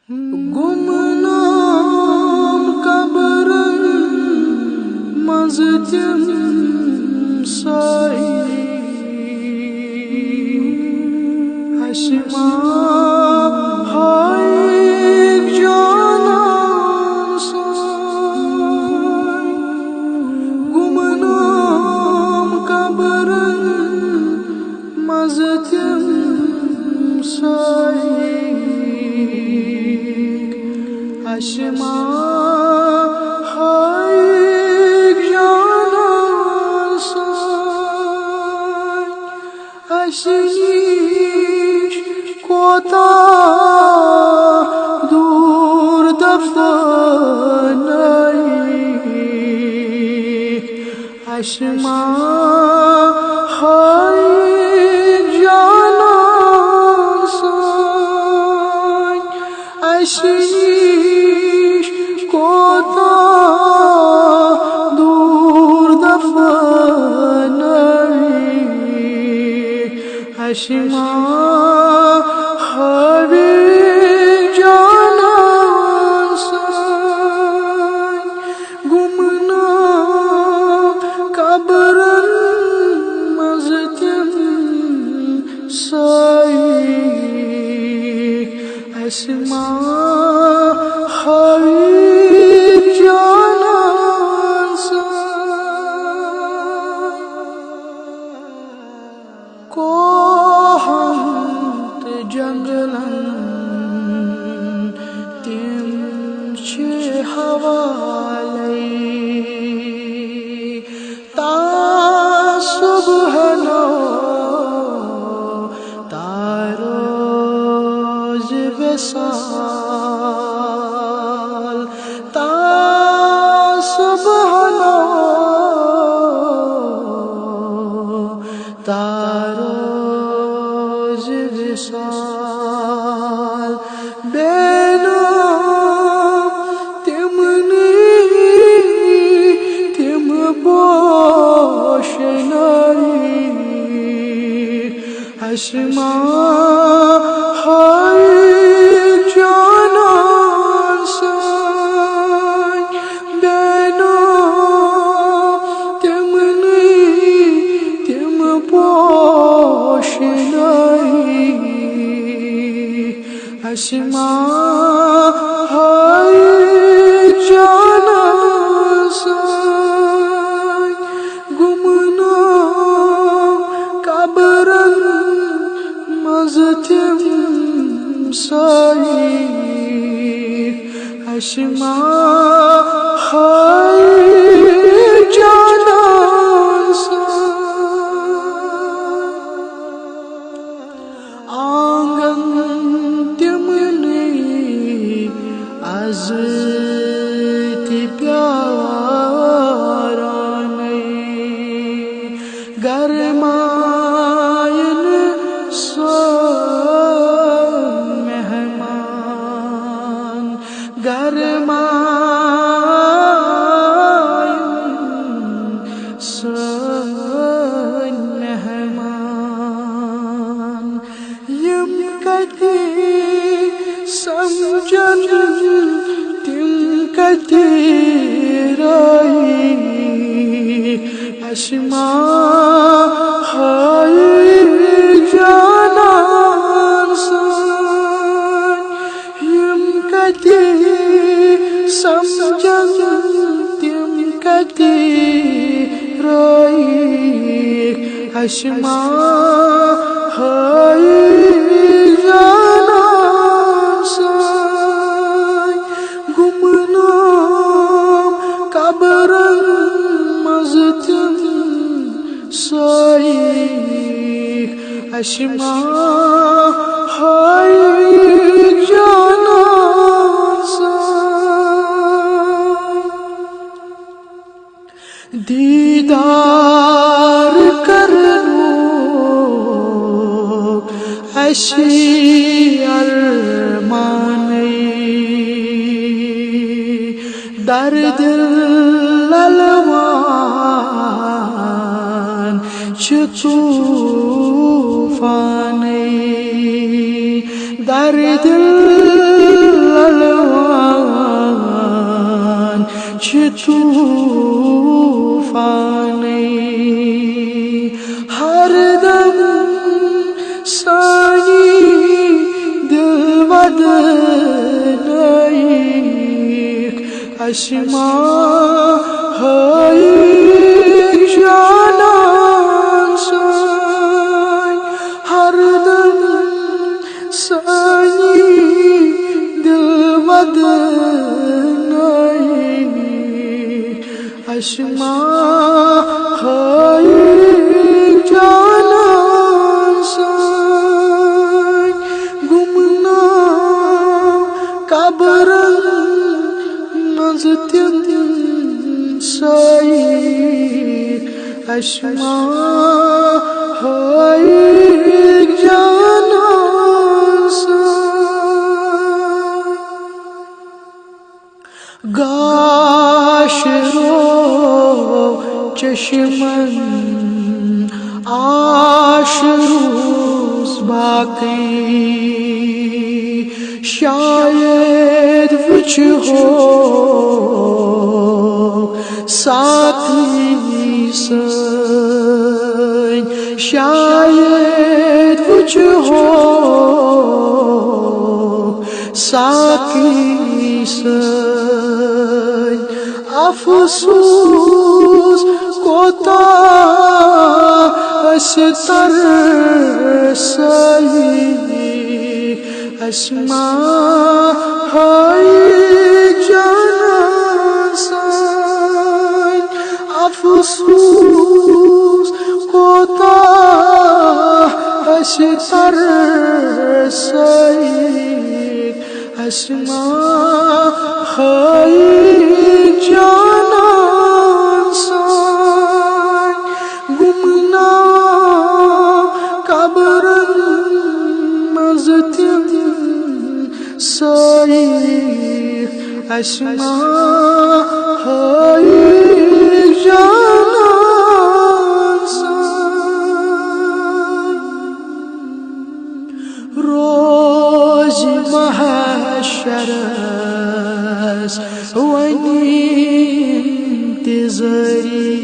गुमनाम कब्रन मज़तिम साई हशमा हाय जानान साई गुमनाम कब्रन मज़तिम साई हशमा हाय जानान साई अशनीश कोता दूर दफनाई हशमा हाय जानान साई अशनीश कोता दूर दफनाई हशमा हाय जानान साई गुमनाम कब्रन मज़तिम साई हशमा हाय जानान साई कोहंत जंगलन तिम छे हवाले ता सुबह नो तारोज विसाल ता सुबह नो तारोज विसाल बेना तिम बोशनाई हशमा हाय जानान साई बेना तिम बोशनाई हशमा हाय जानान साई गुमनाम कब्रन मज़तिम साई हशमा हाय जानान साई आंगन तिमने अज़ ति प्यारा नहीं गरमायन मेहमान गरमायन मेहमान यम कति समझन तिम कति राई हशमा हाय जानान साई यम कति समझन तिम कति राई हशमा हाय जानान साई गुमनाम कब्रन मज़तिम साई हशमा हाय जानान साई दीदार करनो अशी अरमानी दर्द ललवान तूफान दर्द तूफाने हर दम सानी दिलवदनैक अशमा हैक जानान साय हर दम सानी दिलवदनैक अशमा हैक जानान साय गुमनाम कब्रन मंज़ सायक अशमा हैक जानान साय गाश चश्मन आशरूस बाकी शायद वुच हो साथी सन शायद वुच हो साथी सन अफसोस कोताह अस्तर सही अशमा हैक जानान साय अफसोस कोताह अस्तर सही अशमा हैक जानान साय गुमनाम कब्रन मंज़ सायक अशमा हैक जानान साय रोज़ महशरस वनी इंतज़ारी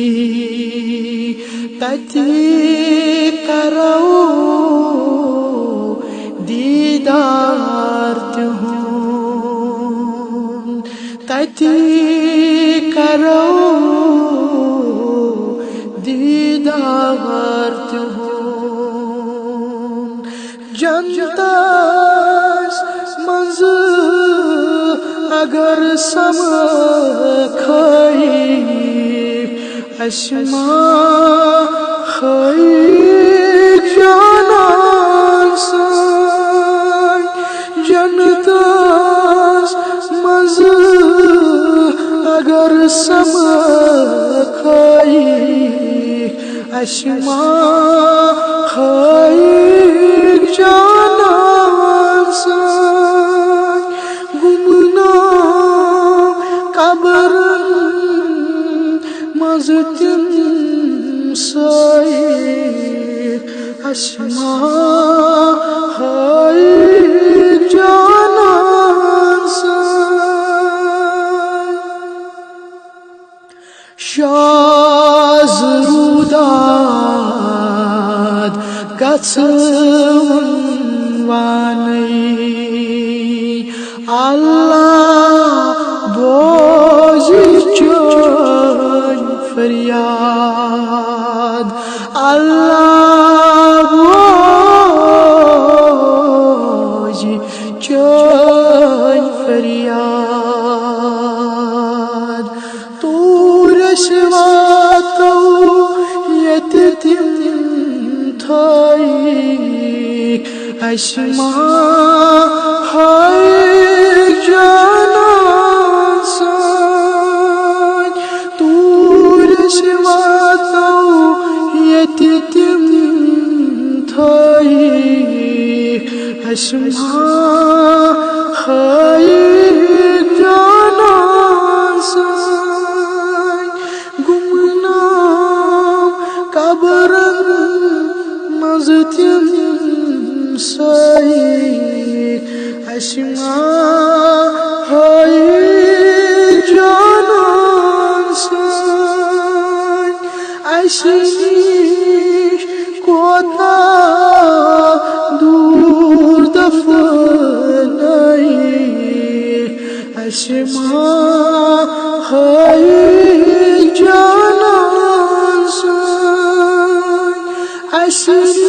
तती करो दीदार तुहुन तती करो दीदार तुहुन जनतास मंज़ अगर समखैक अशमा हैक जानान साय जनतास मंज़ अगर समखैक अशमा हैक जानान साय गुमनाम कब्रन मंज़ सायक अशमा हैक जानान साय शाज़ रूदाद गच्छवन वानै अल्लाह बोझि चोन फरियाद अल्लाह बोझि चोन फरियाद तू रशवातो यत तिम थैक अशमा हैक जानान साय तू रशवातो यत तिम थैक अशमा हैक जानान साय गुमनाम कब्रन मंज़ सायक अशमा हैक जानान اسما هاي جانان ساي